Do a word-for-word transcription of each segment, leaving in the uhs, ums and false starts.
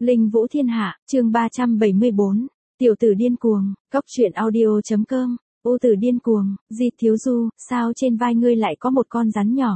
Linh Vũ Thiên Hạ, chương ba trăm bảy mươi bốn. Tiểu tử điên cuồng, cóc truyện audio.com. Ô tử điên cuồng, Di Thiếu Du, sao trên vai ngươi lại có một con rắn nhỏ?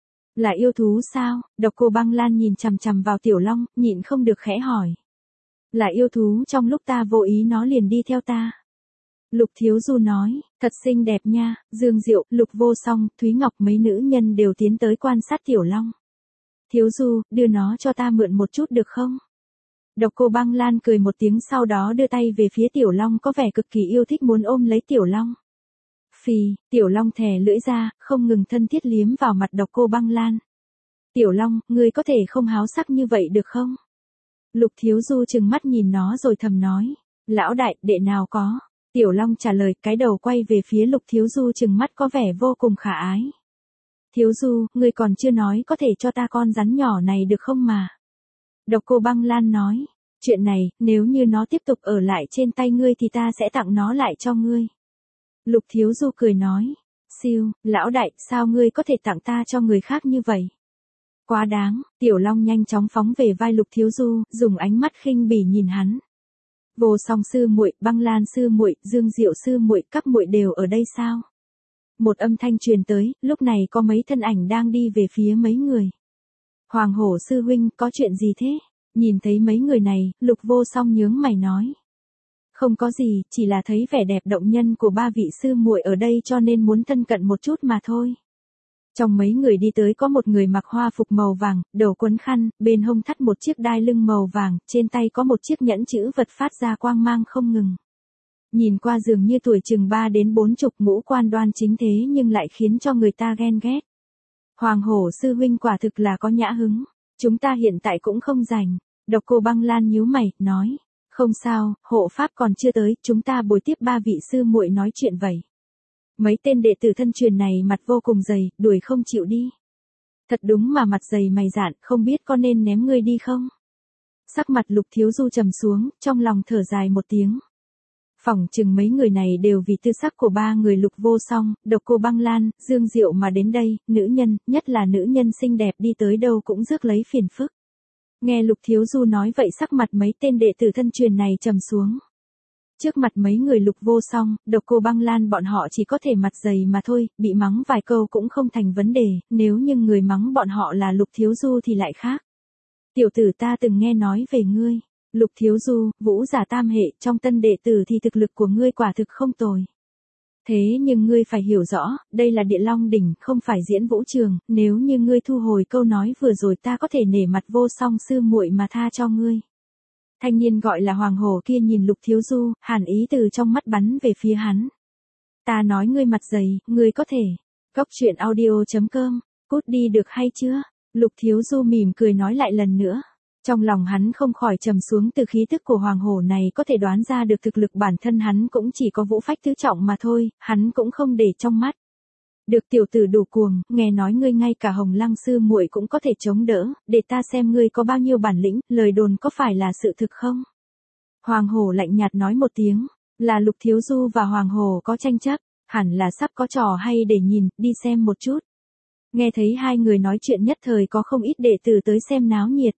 Là yêu thú sao? Độc Cô Băng Lan nhìn chằm chằm vào Tiểu Long, nhịn không được khẽ hỏi. Là yêu thú, trong lúc ta vô ý nó liền đi theo ta. Lục Thiếu Du nói, thật xinh đẹp nha. Dương Diệu, Lục Vô Song, Thúy Ngọc mấy nữ nhân đều tiến tới quan sát Tiểu Long. Thiếu Du, đưa nó cho ta mượn một chút được không? Độc Cô Băng Lan cười một tiếng, sau đó đưa tay về phía Tiểu Long, có vẻ cực kỳ yêu thích muốn ôm lấy Tiểu Long. Phì, Tiểu Long thè lưỡi ra, không ngừng thân thiết liếm vào mặt Độc Cô Băng Lan. Tiểu Long, ngươi có thể không háo sắc như vậy được không? Lục Thiếu Du trừng mắt nhìn nó rồi thầm nói. Lão đại, đệ nào có. Tiểu Long trả lời, cái đầu quay về phía Lục Thiếu Du trừng mắt có vẻ vô cùng khả ái. Thiếu Du, ngươi còn chưa nói có thể cho ta con rắn nhỏ này được không mà? Độc Cô Băng Lan nói, chuyện này, nếu như nó tiếp tục ở lại trên tay ngươi thì ta sẽ tặng nó lại cho ngươi. Lục Thiếu Du cười nói, siêu, lão đại, sao ngươi có thể tặng ta cho người khác như vậy? Quá đáng. Tiểu Long nhanh chóng phóng về vai Lục Thiếu Du, dùng ánh mắt khinh bỉ nhìn hắn. Vô Song sư muội, Băng Lan sư muội, Dương Diệu sư muội, các muội đều ở đây sao? Một âm thanh truyền tới, lúc này có mấy thân ảnh đang đi về phía mấy người. Hoàng Hổ sư huynh, có chuyện gì thế? Nhìn thấy mấy người này, Lục Vô Song nhướng mày nói. Không có gì, chỉ là thấy vẻ đẹp động nhân của ba vị sư muội ở đây cho nên muốn thân cận một chút mà thôi. Trong mấy người đi tới có một người mặc hoa phục màu vàng, đầu quấn khăn, bên hông thắt một chiếc đai lưng màu vàng, trên tay có một chiếc nhẫn chữ vật phát ra quang mang không ngừng. Nhìn qua dường như tuổi chừng ba đến bốn chục, ngũ quan đoan chính thế nhưng lại khiến cho người ta ghen ghét. Hoàng Hổ sư huynh quả thực là có nhã hứng. Chúng ta hiện tại cũng không rảnh. Độc Cô Băng Lan nhíu mày, nói. Không sao, hộ pháp còn chưa tới, chúng ta bồi tiếp ba vị sư muội nói chuyện vậy. Mấy tên đệ tử thân truyền này mặt vô cùng dày, đuổi không chịu đi. Thật đúng mà mặt dày mày dạn, không biết có nên ném ngươi đi không? Sắc mặt Lục Thiếu Du trầm xuống, trong lòng thở dài một tiếng. Phỏng chừng mấy người này đều vì tư sắc của ba người Lục Vô Song, Độc Cô Băng Lan, Dương Diệu mà đến đây, nữ nhân, nhất là nữ nhân xinh đẹp đi tới đâu cũng rước lấy phiền phức. Nghe Lục Thiếu Du nói vậy sắc mặt mấy tên đệ tử thân truyền này trầm xuống. Trước mặt mấy người Lục Vô Song, Độc Cô Băng Lan bọn họ chỉ có thể mặt dày mà thôi, bị mắng vài câu cũng không thành vấn đề, nếu như người mắng bọn họ là Lục Thiếu Du thì lại khác. Tiểu tử, ta từng nghe nói về ngươi. Lục Thiếu Du, vũ giả tam hệ, trong tân đệ tử thì thực lực của ngươi quả thực không tồi. Thế nhưng ngươi phải hiểu rõ, đây là Địa Long đỉnh, không phải diễn vũ trường, nếu như ngươi thu hồi câu nói vừa rồi ta có thể nể mặt Vô Song sư muội mà tha cho ngươi. Thanh niên gọi là Hoàng Hổ kia nhìn Lục Thiếu Du, hàn ý từ trong mắt bắn về phía hắn. Ta nói ngươi mặt dày, ngươi có thể. Cóc truyện audio.com, cút đi được hay chưa? Lục Thiếu Du mỉm cười nói lại lần nữa. Trong lòng hắn không khỏi trầm xuống, từ khí tức của Hoàng Hổ này có thể đoán ra được thực lực bản thân hắn cũng chỉ có vũ phách tứ trọng mà thôi, hắn cũng không để trong mắt. Được, tiểu tử đủ cuồng, nghe nói ngươi ngay cả Hồng Lăng sư muội cũng có thể chống đỡ, để ta xem ngươi có bao nhiêu bản lĩnh, lời đồn có phải là sự thực không? Hoàng Hổ lạnh nhạt nói một tiếng, là Lục Thiếu Du và Hoàng Hổ có tranh chấp, hẳn là sắp có trò hay để nhìn, đi xem một chút. Nghe thấy hai người nói chuyện nhất thời có không ít đệ tử tới xem náo nhiệt.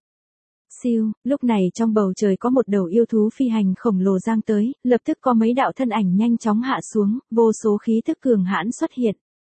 Siêu, lúc này trong bầu trời có một đầu yêu thú phi hành khổng lồ giang tới, lập tức có mấy đạo thân ảnh nhanh chóng hạ xuống, vô số khí thức cường hãn xuất hiện.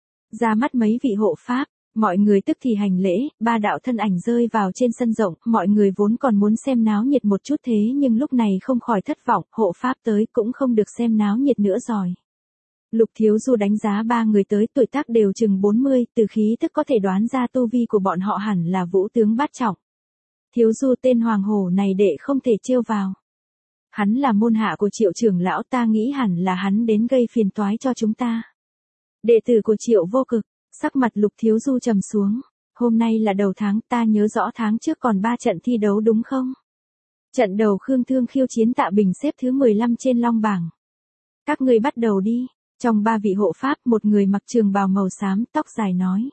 Ra mắt mấy vị hộ pháp, mọi người tức thì hành lễ, ba đạo thân ảnh rơi vào trên sân rộng, mọi người vốn còn muốn xem náo nhiệt một chút thế nhưng lúc này không khỏi thất vọng, hộ pháp tới cũng không được xem náo nhiệt nữa rồi. Lục Thiếu Du đánh giá ba người tới tuổi tác đều chừng bốn mươi, từ khí tức có thể đoán ra tu vi của bọn họ hẳn là vũ tướng bát trọng. Thiếu Du, tên Hoàng Hổ này đệ không thể trêu vào. Hắn là môn hạ của Triệu trưởng lão, ta nghĩ hẳn là hắn đến gây phiền toái cho chúng ta. Đệ tử của Triệu Vô Cực, sắc mặt Lục Thiếu Du trầm xuống. Hôm nay là đầu tháng, ta nhớ rõ tháng trước còn ba trận thi đấu đúng không? Trận đầu Khương Thương khiêu chiến Tạ Bình xếp thứ mười lăm trên long bảng. Các ngươi bắt đầu đi. Trong ba vị hộ pháp, một người mặc trường bào màu xám, tóc dài nói.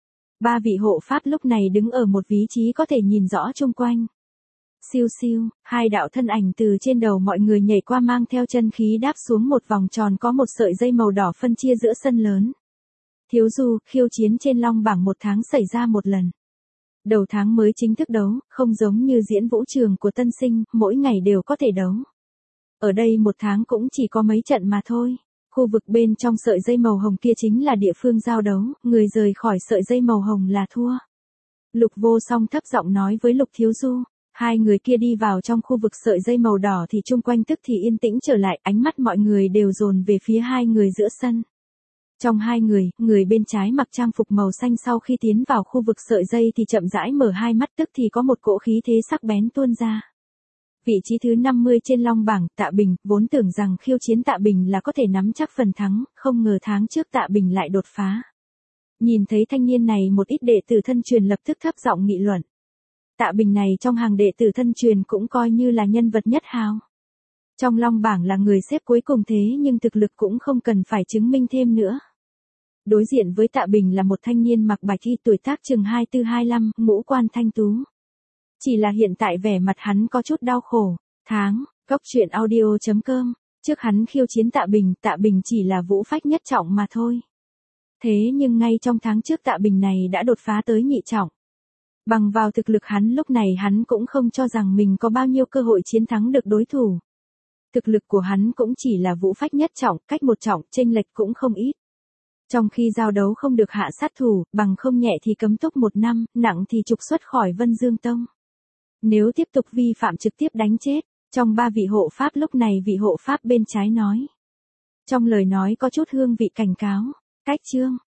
Ba vị hộ pháp lúc này đứng ở một vị trí có thể nhìn rõ chung quanh. Siêu siêu, hai đạo thân ảnh từ trên đầu mọi người nhảy qua mang theo chân khí đáp xuống một vòng tròn có một sợi dây màu đỏ phân chia giữa sân lớn. Thiếu Du, khiêu chiến trên long bảng một tháng xảy ra một lần. Đầu tháng mới chính thức đấu, không giống như diễn vũ trường của tân sinh, mỗi ngày đều có thể đấu. Ở đây một tháng cũng chỉ có mấy trận mà thôi. Khu vực bên trong sợi dây màu hồng kia chính là địa phương giao đấu, người rời khỏi sợi dây màu hồng là thua. Lục Vô Song thấp giọng nói với Lục Thiếu Du. Hai người kia đi vào trong khu vực sợi dây màu đỏ thì chung quanh tức thì yên tĩnh trở lại, ánh mắt mọi người đều dồn về phía hai người giữa sân. Trong hai người, người bên trái mặc trang phục màu xanh sau khi tiến vào khu vực sợi dây thì chậm rãi mở hai mắt, tức thì có một cỗ khí thế sắc bén tuôn ra. Vị trí thứ năm mươi trên long bảng, Tạ Bình, vốn tưởng rằng khiêu chiến Tạ Bình là có thể nắm chắc phần thắng, không ngờ tháng trước Tạ Bình lại đột phá. Nhìn thấy thanh niên này, một ít đệ tử thân truyền lập tức thấp giọng nghị luận. Tạ Bình này trong hàng đệ tử thân truyền cũng coi như là nhân vật nhất hào. Trong long bảng là người xếp cuối cùng thế nhưng thực lực cũng không cần phải chứng minh thêm nữa. Đối diện với Tạ Bình là một thanh niên mặc bạch y, tuổi tác chừng hai mươi tư hai mươi lăm, ngũ quan thanh tú. Chỉ là hiện tại vẻ mặt hắn có chút đau khổ. Tháng, Cốc Truyện Audio chấm com. Trước hắn khiêu chiến Tạ Bình, Tạ Bình chỉ là vũ phách nhất trọng mà thôi. Thế nhưng ngay trong tháng trước Tạ Bình này đã đột phá tới nhị trọng. Bằng vào thực lực hắn lúc này hắn cũng không cho rằng mình có bao nhiêu cơ hội chiến thắng được đối thủ. Thực lực của hắn cũng chỉ là vũ phách nhất trọng, cách một trọng, chênh lệch cũng không ít. Trong khi giao đấu không được hạ sát thủ, bằng không nhẹ thì cấm túc một năm, nặng thì trục xuất khỏi Vân Dương Tông. Nếu tiếp tục vi phạm trực tiếp đánh chết. Trong ba vị hộ pháp lúc này vị hộ pháp bên trái nói. Trong lời nói có chút hương vị cảnh cáo. Cách chương.